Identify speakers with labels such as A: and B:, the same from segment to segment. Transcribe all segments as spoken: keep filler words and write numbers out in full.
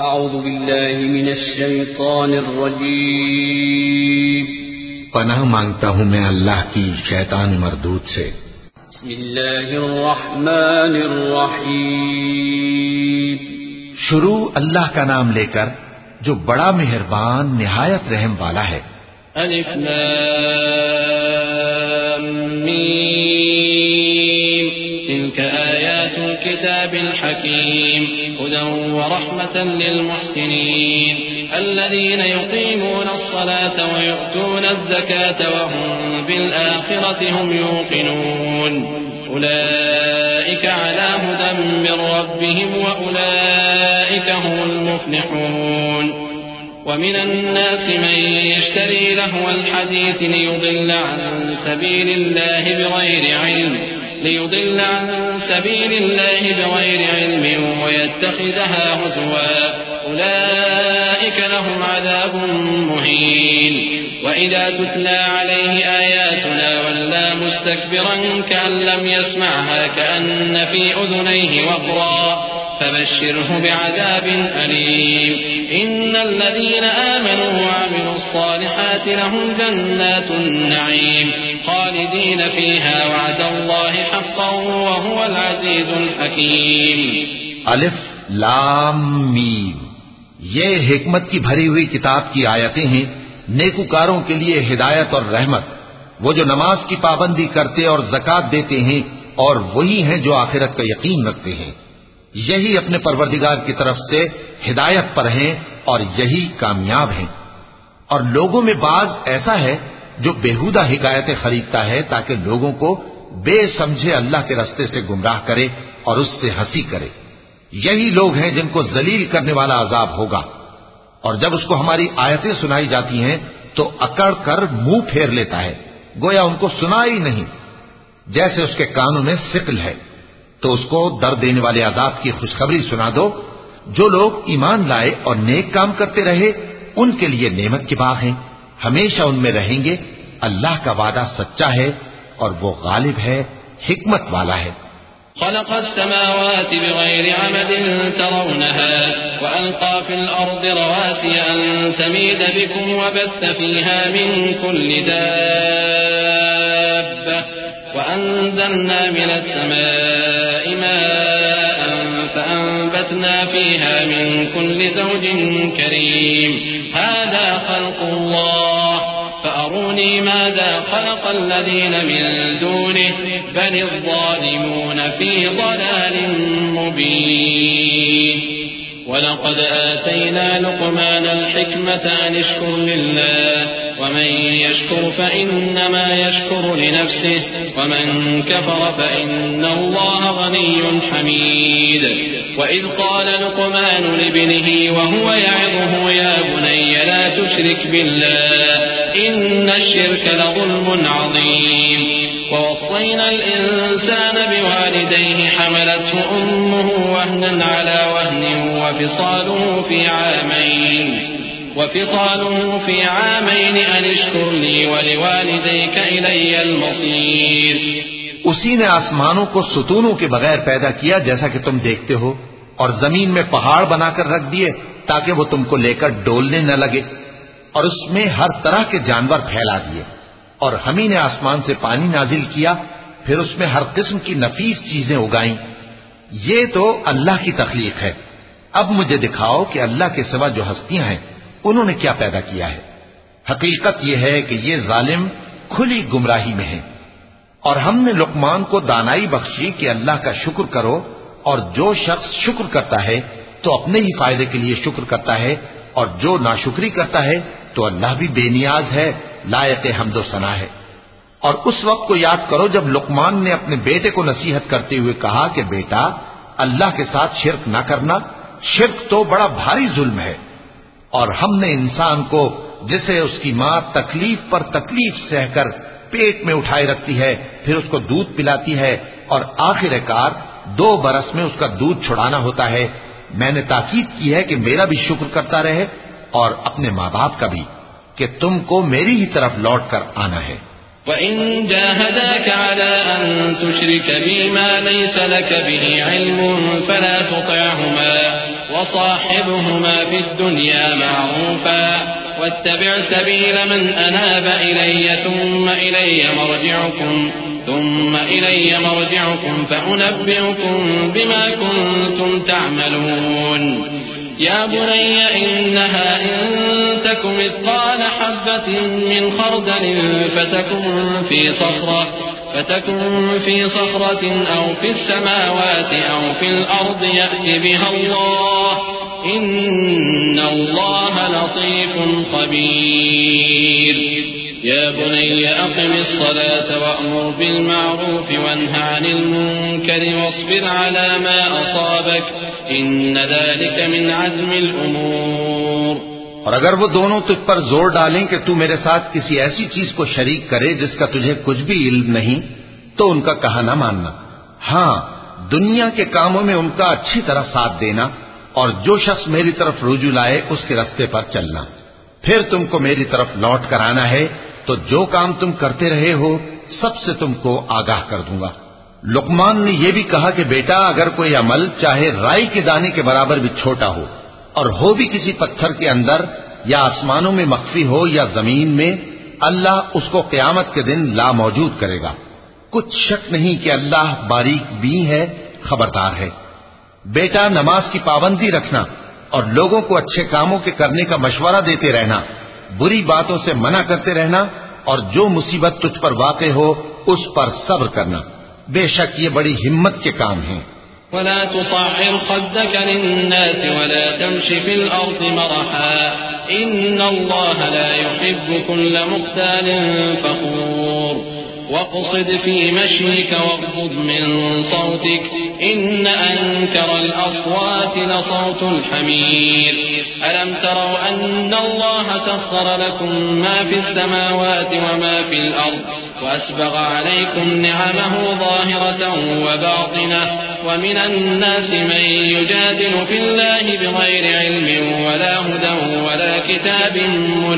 A: अऊज़ु बिल्लाहि मिनश शैतानिर रजीम।
B: पनाह मांगता हूँ मैं अल्लाह की शैतान मरदूद से।
A: बिस्मिल्लाहिर रहमानिर रहीम।
B: शुरू अल्लाह का नाम लेकर जो बड़ा मेहरबान निहायत रहम वाला है।
A: अलिफ लाम मीम तिल्क आयातुल किताबिल हकीम हुदन व रहमतन लिल मुहसिनीन अल्लज़ीना युक़ीमूना अस्सलाता व यु'तूना अज़्ज़काता व हुम बिल आखिरति हुम यूक़िनून उलाइका अला हुदन मिर रब्बिहिम व उलाइका हुमुल मुफ्लिहून। ومن الناس من يشتري لهو الحديث ليضل عن سبيل الله بغير علم ليضل عن سبيل الله بغير علم ويتخذها هزوا أولئك لهم عذاب مهين وإذا تتلى عليه آياتنا ولى مستكبرا كأن لم يسمعها كأن في أذنيه وقرا فبشره بعذاب أليم إن الذين آمنوا وعملوا الصالحات لهم جنات النعيم خالدين فيها وعد الله حقا وهو العزيز الحكيم।
B: अलिफ लाम मीम ये हिकमत की भरी हुई किताब की आयतें हैं, नेकुकारों के लिए हिदायत और रहमत। वो जो नमाज की पाबंदी करते और ज़कात देते हैं और वही हैं जो आखिरत का यकीन रखते हैं, यही अपने परवरदिगार की तरफ से हिदायत पर हैं और यही कामयाब हैं। और लोगों में बाज ऐसा है जो बेहुदा हिकायतें खरीदता है ताकि लोगों को बेसमझे अल्लाह के रास्ते से गुमराह करे और उससे हंसी करे। यही लोग हैं जिनको जलील करने वाला अजाब होगा। और जब उसको हमारी आयतें सुनाई जाती हैं तो अकड़ कर मुंह फेर लेता है, गोया उनको सुना ही नहीं। जैसे उसके कानों में सिकल है, तो उसको दर्द देने वाले अजाब की खुशखबरी सुना दो। जो लोग ईमान लाए और नेक काम करते रहे उनके लिए नेमत के बाग हैं, हमेशा उनमें रहेंगे। अल्लाह का वादा सच्चा है और वो गालिब है, हिकमत वाला है।
A: خلق السماوات بغير عمد ترونها وألقى في الأرض رواسي أن تميد بكم وبث فيها من كل دابة وأنزلنا من السماء ماء فأنبتنا فيها من كل زوج كريم هذا خلق الله فأروني ماذا خلق الذين من دونه بل الظالمون في ضلال مبين ولقد آتينا لقمان الحكمة أن اشكر لله ومن يشكر فإنما يشكر لنفسه ومن كفر فإن الله غني حميد وإذ قال لقمان لابنه وهو يعظه يا بني لا تشرك بالله إن الشرك لظلم عظيم ووصينا الإنسان بوالديه حملته أمه وهنا على وهن وفصاله في عامين وفصاله في عامين أن اشكر لي ولوالديك إلي المصير।
B: उसी ने आसमानों को सुतूनों के बगैर पैदा किया जैसा कि तुम देखते हो, और जमीन में पहाड़ बनाकर रख दिए ताकि वो तुमको लेकर डोलने न लगे, और उसमें हर तरह के जानवर फैला दिए। और हम ही ने आसमान से पानी नाजिल किया, फिर उसमें हर किस्म की नफीस चीजें उगाई। ये तो अल्लाह की तख्लीक है। अब मुझे दिखाओ कि अल्लाह के सिवा जो हस्तियां हैं उन्होंने क्या पैदा किया है। हकीकत यह है कि ये जालिम खुली गुमराही में हैं। और हमने लुकमान को दानाई बख्शी कि अल्लाह का शुक्र करो, और जो शख्स शुक्र करता है तो अपने ही फायदे के लिए शुक्र करता है, और जो नाशुक्री करता है तो अल्लाह भी बेनियाज है, लायक हम्दो सना है। और उस वक्त को याद करो जब लुकमान ने अपने बेटे को नसीहत करते हुए कहा कि बेटा, अल्लाह के साथ शिर्क न करना, शिर्क तो बड़ा भारी जुल्म है। और हमने इंसान को, जिसे उसकी मां तकलीफ पर तकलीफ सहकर पेट में उठाए रखती है, फिर उसको दूध पिलाती है और आखिरकार दो बरस में उसका दूध छुड़ाना होता है, मैंने ताकीद की है कि मेरा भी शुक्र करता रहे और अपने माँ बाप का भी, कि तुमको मेरी ही तरफ लौट कर आना है।
A: وإن جاهداك على أن تشرك بي ما ليس لك به علم فلا تطعهما وصاحبهما في الدنيا معروفا واتبع سبيل من أناب إلي ثم إلي مرجعكم ثم إلي مرجعكم فأنبئكم بما كنتم تعملون. يا بني إنها إن تك مثقال حبة من خردل فتكن في صخرة فتكن في صخرة أو في السماوات أو في الأرض يأت بها الله إن الله لطيف خبير. يا بني أقم الصلاة وأمر بالمعروف وانه عن المنكر واصبر على ما أصابك إن ذلك من عزم الأمور.
B: और अगर वो दोनों तुझ पर जोर डालें कि तू मेरे साथ किसी ऐसी चीज को शरीक करे जिसका तुझे कुछ भी इल्म नहीं, तो उनका कहा न मानना। हाँ, दुनिया के कामों में उनका अच्छी तरह साथ देना और जो शख्स मेरी तरफ रुजू लाए उसके रास्ते पर चलना। फिर तुमको मेरी तरफ लौट कर आना है तो जो काम तुम करते रहे हो सबसे तुमको आगाह कर दूंगा। लुकमान ने यह भी कहा कि बेटा, अगर कोई अमल चाहे राई के दाने के बराबर भी छोटा हो और हो भी किसी पत्थर के अंदर या आसमानों में मख्फी हो या जमीन में, अल्लाह उसको क़यामत के दिन ला मौजूद करेगा। कुछ शक नहीं कि अल्लाह बारीक बीन है, खबरदार है। बेटा, नमाज की पाबंदी रखना और लोगों को अच्छे कामों के करने का मशवरा देते रहना, बुरी बातों से मना करते रहना और जो मुसीबत तुझ पर वाक़े हो उस पर सब्र करना। बेशक ये बड़ी हिम्मत के काम हैं।
A: वला तुसाहिर खद्दक लिन्नास वला तमशी फिल अर्द मरहा इन्नल्लाह ला युहिब्बु कुल्ल मुख्तालिन फखूर वक़सिद फी मशीक वग़्ज़ुद मिन सौतिक इन्न अंकरल अस्वाति लसौतुल हमीर अलम तरौ अन्नल्लाह सख्खर लकुम मा फिस समावाति वमा फिल अर्द वअस्बग़ अलैकुम नि'महु ज़ाहिरतन वबातिनह वमिन अन्नास मन युजादिलु फिल्लाहि बिग़ैरि इल्मिन वला हुदन वला किताबिन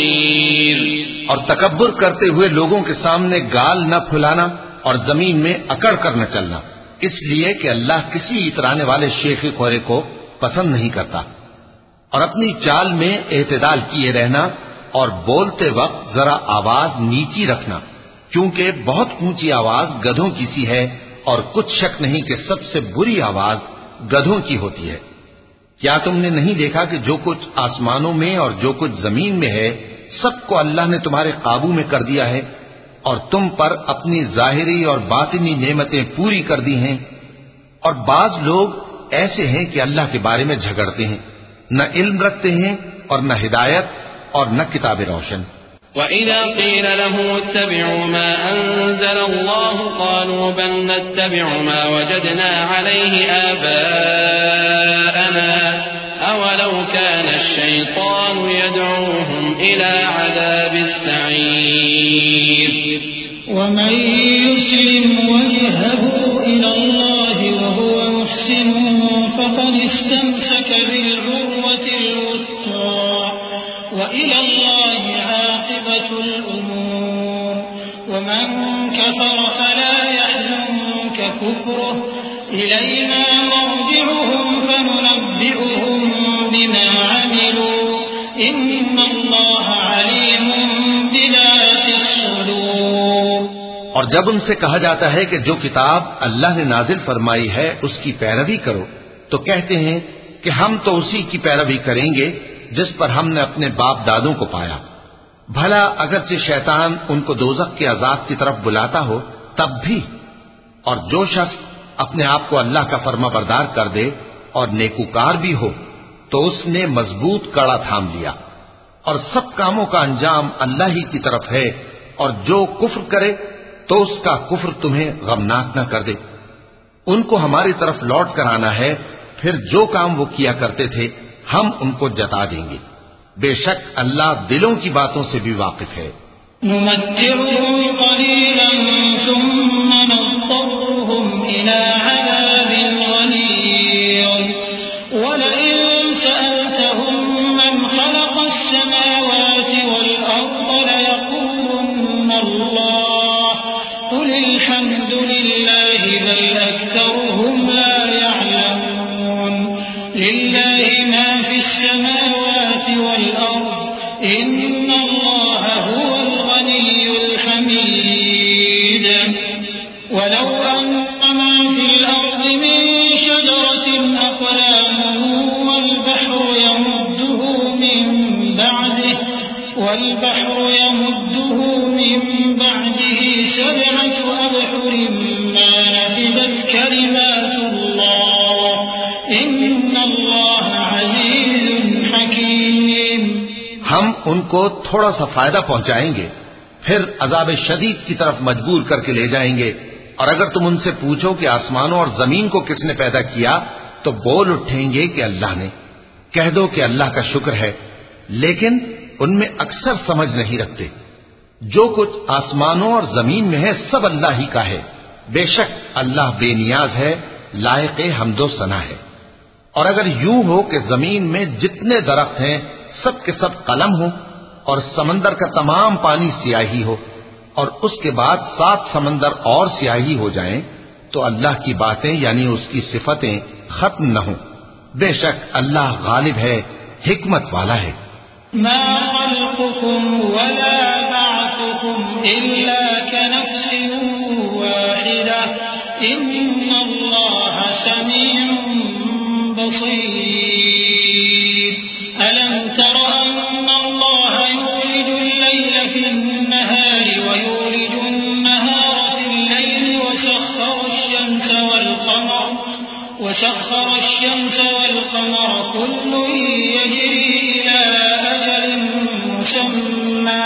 A: मुनीर।
B: और तकब्बुर करते हुए लोगों के सामने गाल न फुलाना और जमीन में अकड़ कर न चलना, इसलिए कि अल्लाह किसी इतराने वाले शेख खोरे को पसंद नहीं करता। और अपनी चाल में एतदाल किए रहना और बोलते वक्त जरा आवाज नीची रखना, क्योंकि बहुत ऊंची आवाज गधों की सी है और कुछ शक नहीं कि सबसे बुरी आवाज गधों की होती है। क्या तुमने नहीं देखा कि जो कुछ आसमानों में और जो कुछ जमीन में है सबको अल्लाह ने तुम्हारे काबू में कर दिया है और तुम पर अपनी जाहिरी और बातिनी नेमतें पूरी कर दी हैं। और बाज लोग ऐसे हैं कि अल्लाह के बारे में झगड़ते हैं, न इल्म रखते हैं और न हिदायत और न किताब रोशन।
A: वइज़ा क़ील लहुम इत्तबि'ू मा अंज़लल्लाहु क़ालू बल नत्तबि'ू मा वजदना अलैहि आबाअना अवलौ काना अश-शैतानु यद'ूहुम इला अज़ाबिस स'ईर।
C: वमन युस्लिम वजहहु इलल्लाहि वहुव मुहसिन फक़द इस्तमसक बिल-उर्वतिल वुस्क़ा व इलल्लाहि आक़िबतुल उमूर। वमन कफ़र फला यहज़ुनक कुफ़्रुहु इलैना मर्जि'ुहुम फनुनब्बि'ुहुम बिमा अमिलू इन्नल्लाहा अलीमुम बिज़ातिस सुदूर।
B: और जब उनसे कहा जाता है कि जो किताब अल्लाह ने नाजिल फरमाई है उसकी पैरवी करो, तो कहते हैं कि हम तो उसी की पैरवी करेंगे जिस पर हमने अपने बाप दादों को पाया। भला अगरचे शैतान उनको दोज़ख के अज़ाब की तरफ बुलाता हो तब भी। और जो शख्स अपने आप को अल्लाह का फर्मा बरदार कर दे और नेकूकार भी हो तो उसने मजबूत कड़ा थाम लिया। और सब कामों का अंजाम अल्लाह ही की तरफ है। और जो कुफ्र करे तो उसका कुफ्र तुम्हें गमनाक न कर दे। उनको हमारी तरफ लौट कर आना है, फिर जो काम वो किया करते थे हम उनको जता देंगे। बेशक अल्लाह दिलों की बातों से भी वाकिफ है।
C: नुमत्तिउहुम क़लीलन सुम्मा नज़्तरुहुम इला अज़ाबिन गलीज़ वलइन सअल्तहुम मन खलक़स समावाति वल अर्द लयक़ूलुन्ना अल्लाह इन्नल्लाह हुवल गनियुल हमीद। वलौ अन्नमा फिल अर्दि मिन शजरतिन अक़लामुन वल बहरु यमुद्दुहु मिन बअदिहि वल बहरु यमुद्दुहु मिन बअदिहि सबअतु अबहुरिन मा नफिदत कलिमातुल्लाह इन्नल्लाह अज़ीज़ुन हकीम।
B: हम उनको थोड़ा सा फायदा पहुंचाएंगे, फिर अजाब शदीद की तरफ मजबूर करके ले जाएंगे। और अगर तुम उनसे पूछो कि आसमानों और जमीन को किसने पैदा किया, तो बोल उठेंगे कि अल्लाह ने। कह दो कि अल्लाह का शुक्र है, लेकिन उनमें अक्सर समझ नहीं रखते। जो कुछ आसमानों और जमीन में है सब अल्लाह ही का है। बेशक अल्लाह बेनियाज है, लायक हम्दो सना है। और अगर यूं हो कि जमीन में जितने दरख्त हैं सब के सब कलम हो और समंदर का तमाम पानी स्याही हो और उसके बाद सात समंदर और स्याही हो जाएं, तो अल्लाह की बातें यानी उसकी सिफतें खत्म न हो। बेशक अल्लाह गालिब है, हिकमत वाला है।
C: मा खल्कुकुम वला बअथुकुम इल्ला कनफ्सिन वाहिदा इन्नल्लाह समीउन बसीर। अलम तर अन्नल्लाह युलिजुल लैल फिन्नहार वयुलिजुन नहार फिल्लैल वसख्खर अश-शम्स वल-क़मर वसख्खर अश-शम्स वल-क़मर कुल्लुन यजरी इला अजलिन मुसम्मा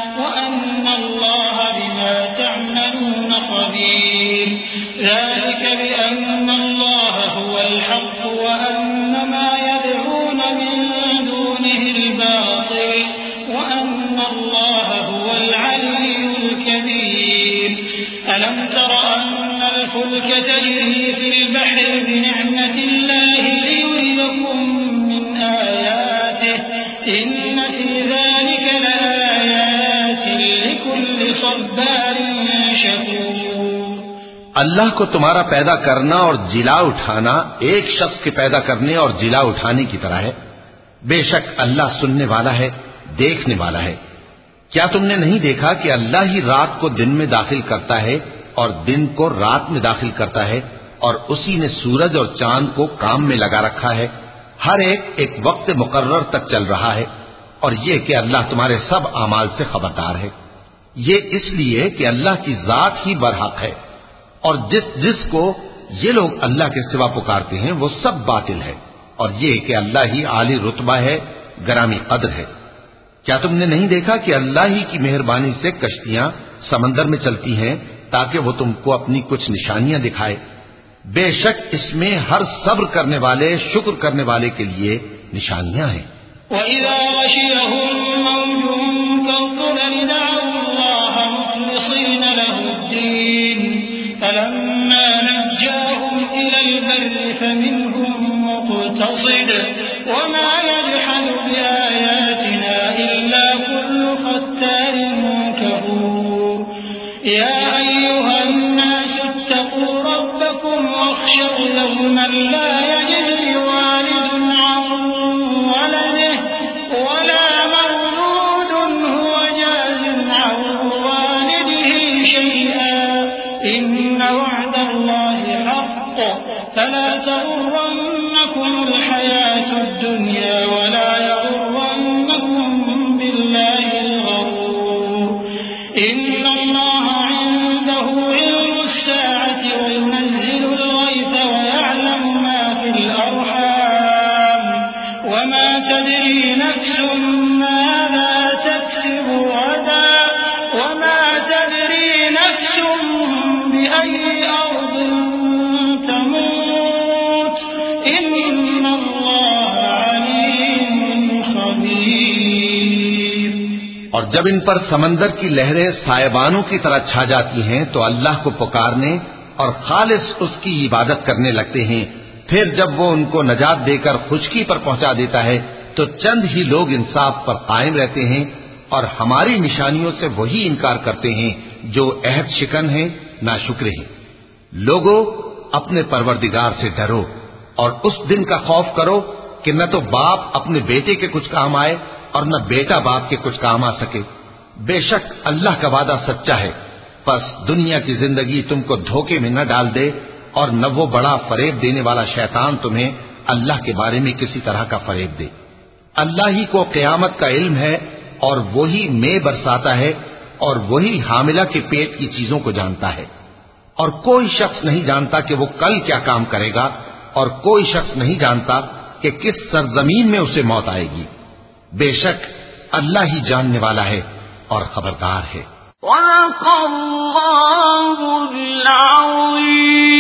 C: वअन्नल्लाह बिमा तअमलून ख़बीर। ذلك بأن الله هو الحق وأن ما يدعون من دونه الباطل وأن الله هو العلي الكبير। ألم تر أن الفلك تجري في البحر بنعمة الله ليريكم من آياته إن في ذلك لآيات لكل صبار شكور।
B: अल्लाह को तुम्हारा पैदा करना और जिला उठाना एक शख्स के पैदा करने और जिला उठाने की तरह है। बेशक अल्लाह सुनने वाला है, देखने वाला है। क्या तुमने नहीं देखा कि अल्लाह ही रात को दिन में दाखिल करता है और दिन को रात में दाखिल करता है, और उसी ने सूरज और चांद को काम में लगा रखा है। हर एक एक वक्त मुकर्रर तक चल रहा है। और ये कि अल्लाह तुम्हारे सब अमाल से खबरदार है। ये इसलिए कि अल्लाह की जात ही बरहक है, और जिस जिसको ये लोग अल्लाह के सिवा पुकारते हैं वो सब बातिल है। और ये कि अल्लाह ही आली रुतबा है, गरामी कद्र है। क्या तुमने नहीं देखा कि अल्लाह ही की मेहरबानी से कश्तियां समंदर में चलती हैं ताकि वो तुमको अपनी कुछ निशानियां दिखाए। बेशक इसमें हर सब्र करने वाले, शुक्र करने वाले के लिए निशानियां हैं।
C: वइज़ा गशियहुम मौजुन कज़ुलल दअउ अल्लाह मुख़लिसीन लहुद्दीन फलम्मा नज्जाहुम इलल बर्रि फमिनहुम मुक़तसिद वमा यजहदु बिआयातिना इल्ला कुल्लु ख़त्तारिन कफूर। या अय्युहन नास इत्तक़ू रब्बकुम वख़शव यawman ला यजज़ी वालिदun अन वलदिहि वला मौलूदun हुवा जाज़in अन वालिदिहि शै'an इन्न वअदल्लाहि हक़्क़ फला तग़ुर्रन्नकुमुल हयातुद दुन्या वला यग़ुर्रन्नकुम बिल्लाहिल गरूर। इन्नल्लाह इंदहु इल्मुस साअति व युनज़्ज़िलुल गैथ व यअलमु मा फिल अर्हाम व मा तदरी नफ्सुन माज़ा तक्सिबु गदा व मा तदरी नफ्सुन बिअय्यि अर्दिन तमूत इन्नल्लाह अलीमुन खबीर।
B: और जब इन पर समंदर की लहरें सायबानों की तरह छा जाती हैं तो अल्लाह को पुकारने और खालिस उसकी इबादत करने लगते हैं। फिर जब वो उनको नजात देकर खुशकी पर पहुंचा देता है तो चंद ही लोग इंसाफ पर कायम रहते हैं, और हमारी निशानियों से वही इनकार करते हैं जो अहद शिकन है, नाशुक्र हैं। लोगों, अपने परवरदिगार से डरो और उस दिन का खौफ करो कि न तो बाप अपने बेटे के कुछ काम आए और न बेटा बाप के कुछ काम आ सके। बेशक अल्लाह का वादा सच्चा है, बस दुनिया की जिंदगी तुमको धोखे में न डाल दे और न वो बड़ा फरेब देने वाला शैतान तुम्हें अल्लाह के बारे में किसी तरह का फरेब दे। अल्लाह ही को क़यामत का इल्म है और वही में बरसाता है और वही हामिला के पेट की चीजों को जानता है। और कोई शख्स नहीं जानता कि वो कल क्या काम करेगा, और कोई शख्स नहीं जानता कि किस सरजमीन में उसे मौत आएगी। बेशक अल्लाह ही जानने वाला है और खबरदार है।